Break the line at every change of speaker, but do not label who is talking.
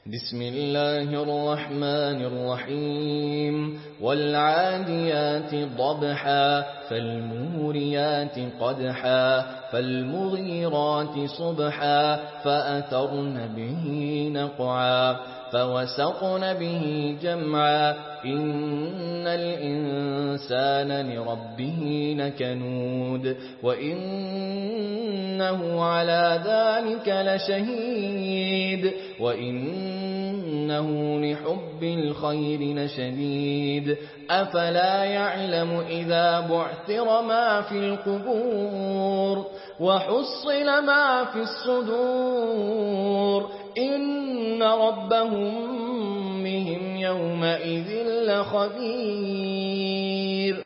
بسم الله الرحمن الرحيم والعاديات ضبحا فالموريات قدحا فالمغيرات صبحا فأثرن به نقعا فوسطن به جمعا إن الإنسان لربه لكنود وإنه على ذلك لشهيد وإنه لحب الخير لشديد أفلا يعلم إذا بعثر ما في القبور وحصل ما في الصدور إن ربهم بهم يومئذ لخبير